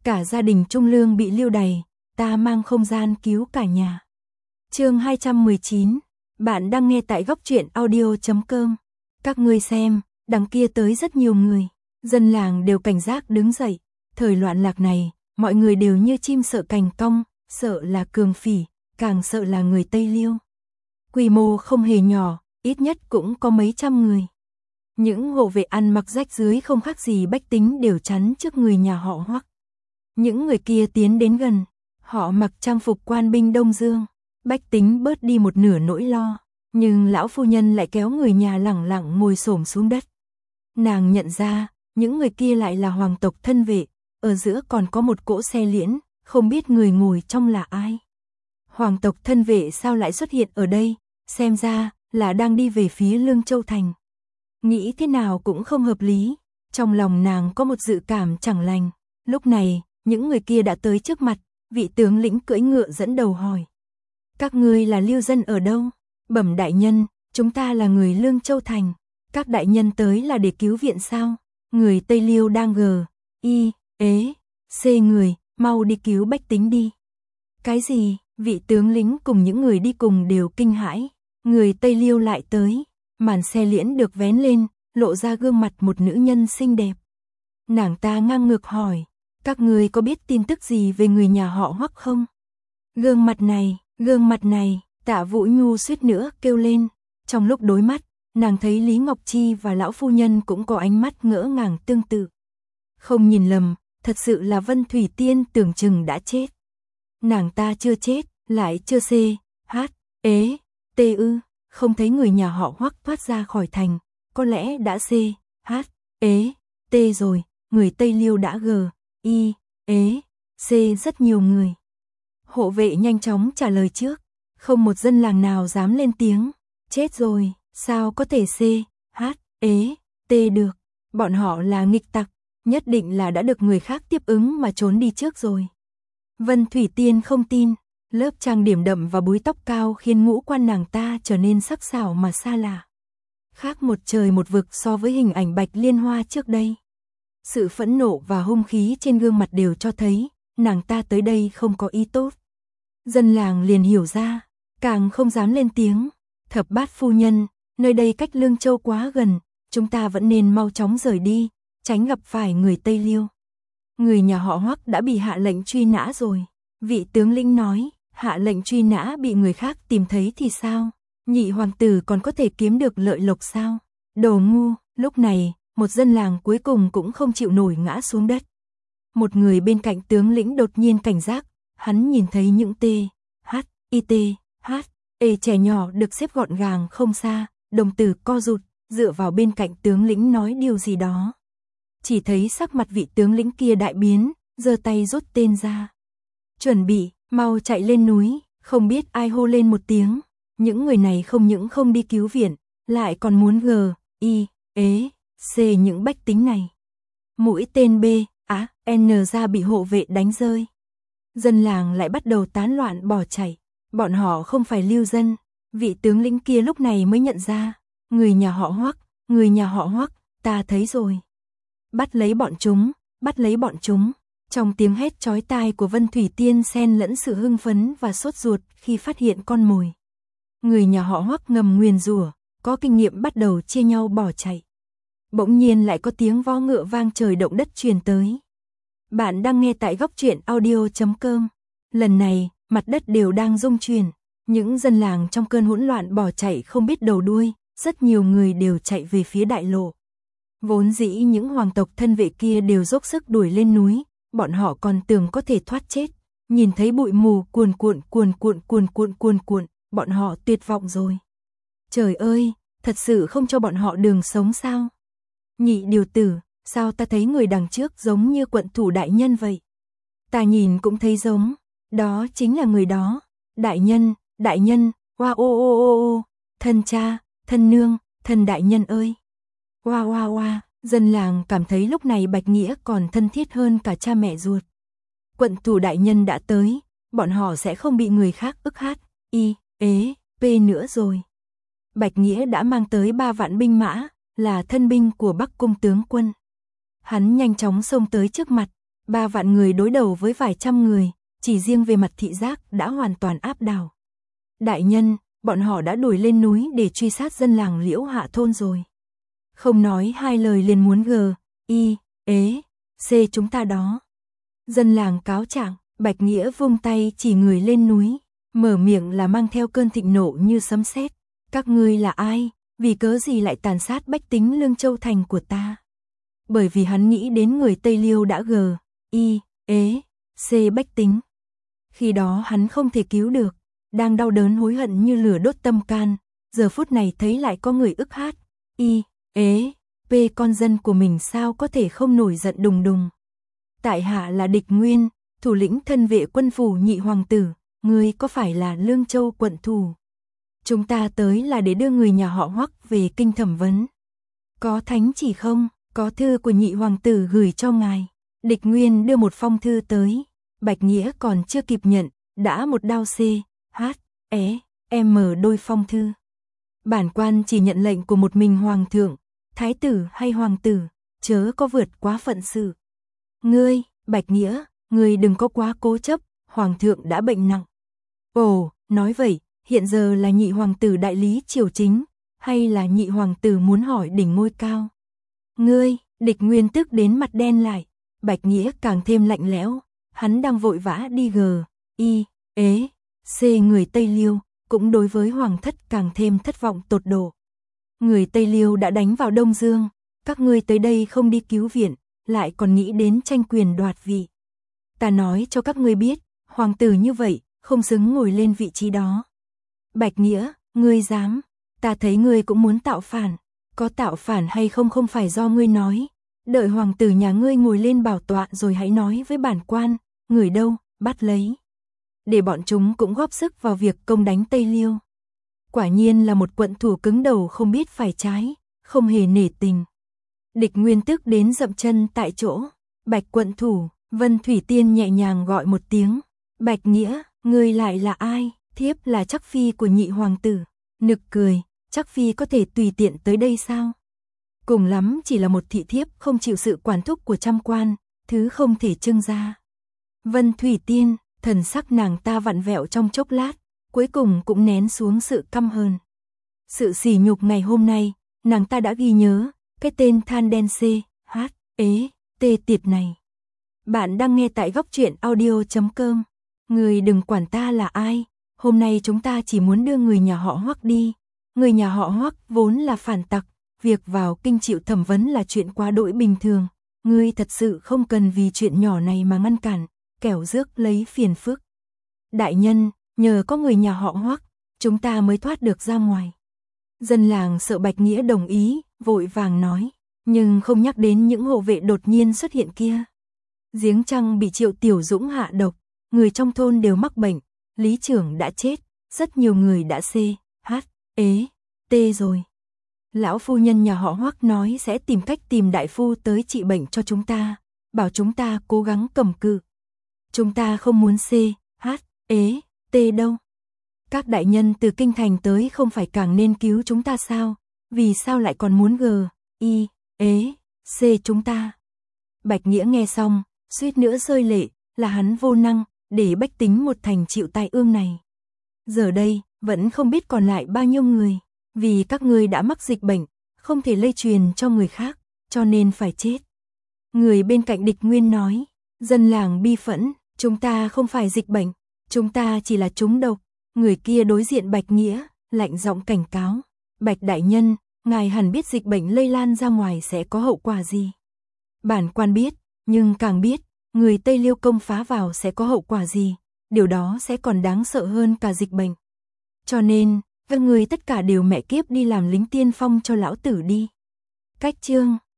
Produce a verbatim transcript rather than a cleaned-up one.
cả gia đình Trung Lương bị lưu đày, ta mang không gian cứu cả nhà. Chương hai trăm mười chín, bạn đang nghe tại góc truyện audio chấm com. Các ngươi xem, đằng kia tới rất nhiều người, dân làng đều cảnh giác đứng dậy, thời loạn lạc này, mọi người đều như chim sợ cành cong, sợ là cường phỉ, càng sợ là người Tây Liêu. Quy mô không hề nhỏ, ít nhất cũng có mấy trăm người. Những hộ vệ ăn mặc rách rưới không khác gì bách tính đều chắn trước người nhà họ Hoắc. Những người kia tiến đến gần, họ mặc trang phục quan binh Đông Dương, bách tính bớt đi một nửa nỗi lo, nhưng lão phu nhân lại kéo người nhà lẳng lặng ngồi xổm xuống đất. Nàng nhận ra, những người kia lại là hoàng tộc thân vệ, ở giữa còn có một cỗ xe liễn, không biết người ngồi trong là ai. Hoàng tộc thân vệ sao lại xuất hiện ở đây, xem ra là đang đi về phía Lương Châu Thành. Nghĩ thế nào cũng không hợp lý, trong lòng nàng có một dự cảm chẳng lành. Lúc này, những người kia đã tới trước mặt, vị tướng lĩnh cưỡi ngựa dẫn đầu hỏi. Các ngươi là lưu dân ở đâu? Bẩm đại nhân, chúng ta là người Lương Châu Thành. Các đại nhân tới là để cứu viện sao? Người Tây Liêu đang gờ, y, ế, c người, mau đi cứu bách tính đi. Cái gì? Vị tướng lĩnh cùng những người đi cùng đều kinh hãi. Người Tây Liêu lại tới, màn xe liễn được vén lên, lộ ra gương mặt một nữ nhân xinh đẹp. Nàng ta ngang ngược hỏi, các ngươi có biết tin tức gì về người nhà họ Hoắc không? Gương mặt này, gương mặt này, Tạ Vũ Nhu suýt nữa kêu lên. Trong lúc đối mắt, nàng thấy Lý Ngọc Chi và lão phu nhân cũng có ánh mắt ngỡ ngàng tương tự. Không nhìn lầm, thật sự là Vân Thủy Tiên tưởng chừng đã chết. Nàng ta chưa chết, lại chưa c, h, ế, t ư, không thấy người nhà họ Hoắc thoát ra khỏi thành, có lẽ đã c, h, ế, t rồi, người Tây Liêu đã g, y, ế, c rất nhiều người. Hộ vệ nhanh chóng trả lời trước, không một dân làng nào dám lên tiếng, chết rồi, sao có thể c, h, ế, t được, bọn họ là nghịch tặc, nhất định là đã được người khác tiếp ứng mà trốn đi trước rồi. Vân Thủy Tiên không tin, lớp trang điểm đậm và búi tóc cao khiến ngũ quan nàng ta trở nên sắc sảo mà xa lạ. Khác một trời một vực so với hình ảnh Bạch Liên Hoa trước đây. Sự phẫn nộ và hung khí trên gương mặt đều cho thấy, nàng ta tới đây không có ý tốt. Dân làng liền hiểu ra, càng không dám lên tiếng. Thập bát phu nhân, nơi đây cách Lương Châu quá gần, chúng ta vẫn nên mau chóng rời đi, tránh gặp phải người Tây Liêu. Người nhà họ Hoắc đã bị hạ lệnh truy nã rồi. Vị tướng lĩnh nói, hạ lệnh truy nã bị người khác tìm thấy thì sao? Nhị hoàng tử còn có thể kiếm được lợi lộc sao? Đồ ngu, lúc này, một dân làng cuối cùng cũng không chịu nổi ngã xuống đất. Một người bên cạnh tướng lĩnh đột nhiên cảnh giác, hắn nhìn thấy những t, h, i t, h, e trẻ nhỏ được xếp gọn gàng không xa, đồng tử co rụt, dựa vào bên cạnh tướng lĩnh nói điều gì đó. Chỉ thấy sắc mặt vị tướng lĩnh kia đại biến, giơ tay rút tên ra. Chuẩn bị, mau chạy lên núi, không biết ai hô lên một tiếng. Những người này không những không đi cứu viện, lại còn muốn g, y, ế, c những bách tính này. Mũi tên B, á, N ra bị hộ vệ đánh rơi. Dân làng lại bắt đầu tán loạn bỏ chạy. Bọn họ không phải lưu dân. Vị tướng lĩnh kia lúc này mới nhận ra. Người nhà họ Hoắc, người nhà họ Hoắc, ta thấy rồi. Bắt lấy bọn chúng, bắt lấy bọn chúng. Trong tiếng hét chói tai của Vân Thủy Tiên xen lẫn sự hưng phấn và sốt ruột khi phát hiện con mồi. Người nhà họ Hoắc ngầm nguyền rủa, có kinh nghiệm bắt đầu chia nhau bỏ chạy. Bỗng nhiên lại có tiếng vó ngựa vang trời động đất truyền tới. Bạn đang nghe tại góc truyện audio chấm com. Lần này, mặt đất đều đang rung chuyển. Những dân làng trong cơn hỗn loạn bỏ chạy không biết đầu đuôi, rất nhiều người đều chạy về phía đại lộ. Vốn dĩ những hoàng tộc thân vệ kia đều dốc sức đuổi lên núi, bọn họ còn tưởng có thể thoát chết. Nhìn thấy bụi mù cuồn cuộn cuồn cuộn cuồn cuộn cuồn cuộn, bọn họ tuyệt vọng rồi. Trời ơi, thật sự không cho bọn họ đường sống sao? Nhị điều tử, sao ta thấy người đằng trước giống như quận thủ đại nhân vậy? Ta nhìn cũng thấy giống, đó chính là người đó. Đại nhân, đại nhân, oa ô ô ô ô, thân cha, thân nương, thân đại nhân ơi. Oa oa oa, dân làng cảm thấy lúc này Bạch Nghĩa còn thân thiết hơn cả cha mẹ ruột. Quận thủ đại nhân đã tới, bọn họ sẽ không bị người khác ức hát, y, ế, p nữa rồi. Bạch Nghĩa đã mang tới ba vạn binh mã, là thân binh của Bắc Cung tướng quân. Hắn nhanh chóng xông tới trước mặt, Ba vạn người đối đầu với vài trăm người, chỉ riêng về mặt thị giác đã hoàn toàn áp đảo. Đại nhân, bọn họ đã đuổi lên núi để truy sát dân làng Liễu Hạ thôn rồi. Không nói hai lời liền muốn gờ, y, ế, c chúng ta đó. Dân làng cáo trạng, Bạch Nghĩa vung tay chỉ người lên núi, mở miệng là mang theo cơn thịnh nộ như sấm sét. Các ngươi là ai, vì cớ gì lại tàn sát bách tính Lương Châu thành của ta? Bởi vì hắn nghĩ đến người Tây Liêu đã gờ, y, ế, c bách tính. Khi đó hắn không thể cứu được, đang đau đớn hối hận như lửa đốt tâm can, giờ phút này thấy lại có người ức hát, y, ế, p con dân của mình sao có thể không nổi giận đùng đùng. Tại hạ là Địch Nguyên, thủ lĩnh thân vệ quân phủ Nhị hoàng tử, ngươi có phải là Lương Châu quận thủ? Chúng ta tới là để đưa người nhà họ Hoắc về kinh thẩm vấn. Có thánh chỉ không? Có thư của Nhị hoàng tử gửi cho ngài. Địch Nguyên đưa một phong thư tới, Bạch Nghĩa còn chưa kịp nhận, đã một đao c, h, é, m đôi phong thư. Bản quan chỉ nhận lệnh của một mình hoàng thượng, thái tử hay hoàng tử, chớ có vượt quá phận sự. Ngươi, Bạch Nghĩa, ngươi đừng có quá cố chấp, hoàng thượng đã bệnh nặng. Ồ, nói vậy, hiện giờ là Nhị hoàng tử đại lý triều chính, hay là Nhị hoàng tử muốn hỏi đỉnh ngôi cao? Ngươi, Địch Nguyên tức đến mặt đen lại, Bạch Nghĩa càng thêm lạnh lẽo, hắn đang vội vã đi gờ, y, ế, c người Tây Liêu, cũng đối với hoàng thất càng thêm thất vọng tột độ. Người Tây Liêu đã đánh vào Đông Dương, các ngươi tới đây không đi cứu viện, lại còn nghĩ đến tranh quyền đoạt vị. Ta nói cho các ngươi biết, hoàng tử như vậy, không xứng ngồi lên vị trí đó. Bạch Nghĩa, ngươi dám, ta thấy ngươi cũng muốn tạo phản, có tạo phản hay không không phải do ngươi nói, đợi hoàng tử nhà ngươi ngồi lên bảo tọa rồi hãy nói với bản quan, người đâu, bắt lấy. Để bọn chúng cũng góp sức vào việc công đánh Tây Liêu. Quả nhiên là một quận thủ cứng đầu không biết phải trái, không hề nể tình. Địch Nguyên tức đến dậm chân tại chỗ, Bạch quận thủ, Vân Thủy Tiên nhẹ nhàng gọi một tiếng, Bạch Nghĩa, ngươi lại là ai? Thiếp là Trắc Phi của Nhị hoàng tử. Nực cười, Trắc Phi có thể tùy tiện tới đây sao? Cùng lắm chỉ là một thị thiếp không chịu sự quản thúc của trăm quan, thứ không thể trưng ra. Vân Thủy Tiên, thần sắc nàng ta vặn vẹo trong chốc lát, cuối cùng cũng nén xuống sự căm hờn. Sự sỉ nhục ngày hôm nay, nàng ta đã ghi nhớ, cái tên than đen c, h, ế, t tiệt này. Bạn đang nghe tại góc truyện audio chấm com. Người đừng quản ta là ai, hôm nay chúng ta chỉ muốn đưa người nhà họ Hoắc đi. Người nhà họ Hoắc vốn là phản tặc, việc vào kinh chịu thẩm vấn là chuyện quá đỗi bình thường. Ngươi thật sự không cần vì chuyện nhỏ này mà ngăn cản, kẻo rước lấy phiền phức. Đại nhân, nhờ có người nhà họ Hoắc, chúng ta mới thoát được ra ngoài. Dân làng sợ Bạch Nghĩa đồng ý, vội vàng nói, nhưng không nhắc đến những hộ vệ đột nhiên xuất hiện kia. Giếng Trăng bị Triệu Tiểu Dũng hạ độc, người trong thôn đều mắc bệnh, lý trưởng đã chết, rất nhiều người đã c, h, ế, t rồi. Lão phu nhân nhà họ Hoắc nói sẽ tìm cách tìm đại phu tới trị bệnh cho chúng ta, bảo chúng ta cố gắng cầm cự. Chúng ta không muốn c, h, ế, t đâu. Các đại nhân từ kinh thành tới không phải càng nên cứu chúng ta sao? Vì sao lại còn muốn g, y, ế, c chúng ta? Bạch Nghĩa nghe xong, suýt nữa rơi lệ, là hắn vô năng, để bách tính một thành chịu tai ương này. Giờ đây, vẫn không biết còn lại bao nhiêu người, vì các ngươi đã mắc dịch bệnh, không thể lây truyền cho người khác, cho nên phải chết. Người bên cạnh Địch Nguyên nói, dân làng bi phẫn, chúng ta không phải dịch bệnh, chúng ta chỉ là trúng độc. Người kia đối diện Bạch Nghĩa, lạnh giọng cảnh cáo, Bạch đại nhân, ngài hẳn biết dịch bệnh lây lan ra ngoài sẽ có hậu quả gì. Bản quan biết, nhưng càng biết, người Tây Liêu công phá vào sẽ có hậu quả gì, điều đó sẽ còn đáng sợ hơn cả dịch bệnh. Cho nên, các người tất cả đều mẹ kiếp đi làm lính tiên phong cho lão tử đi. Cách chương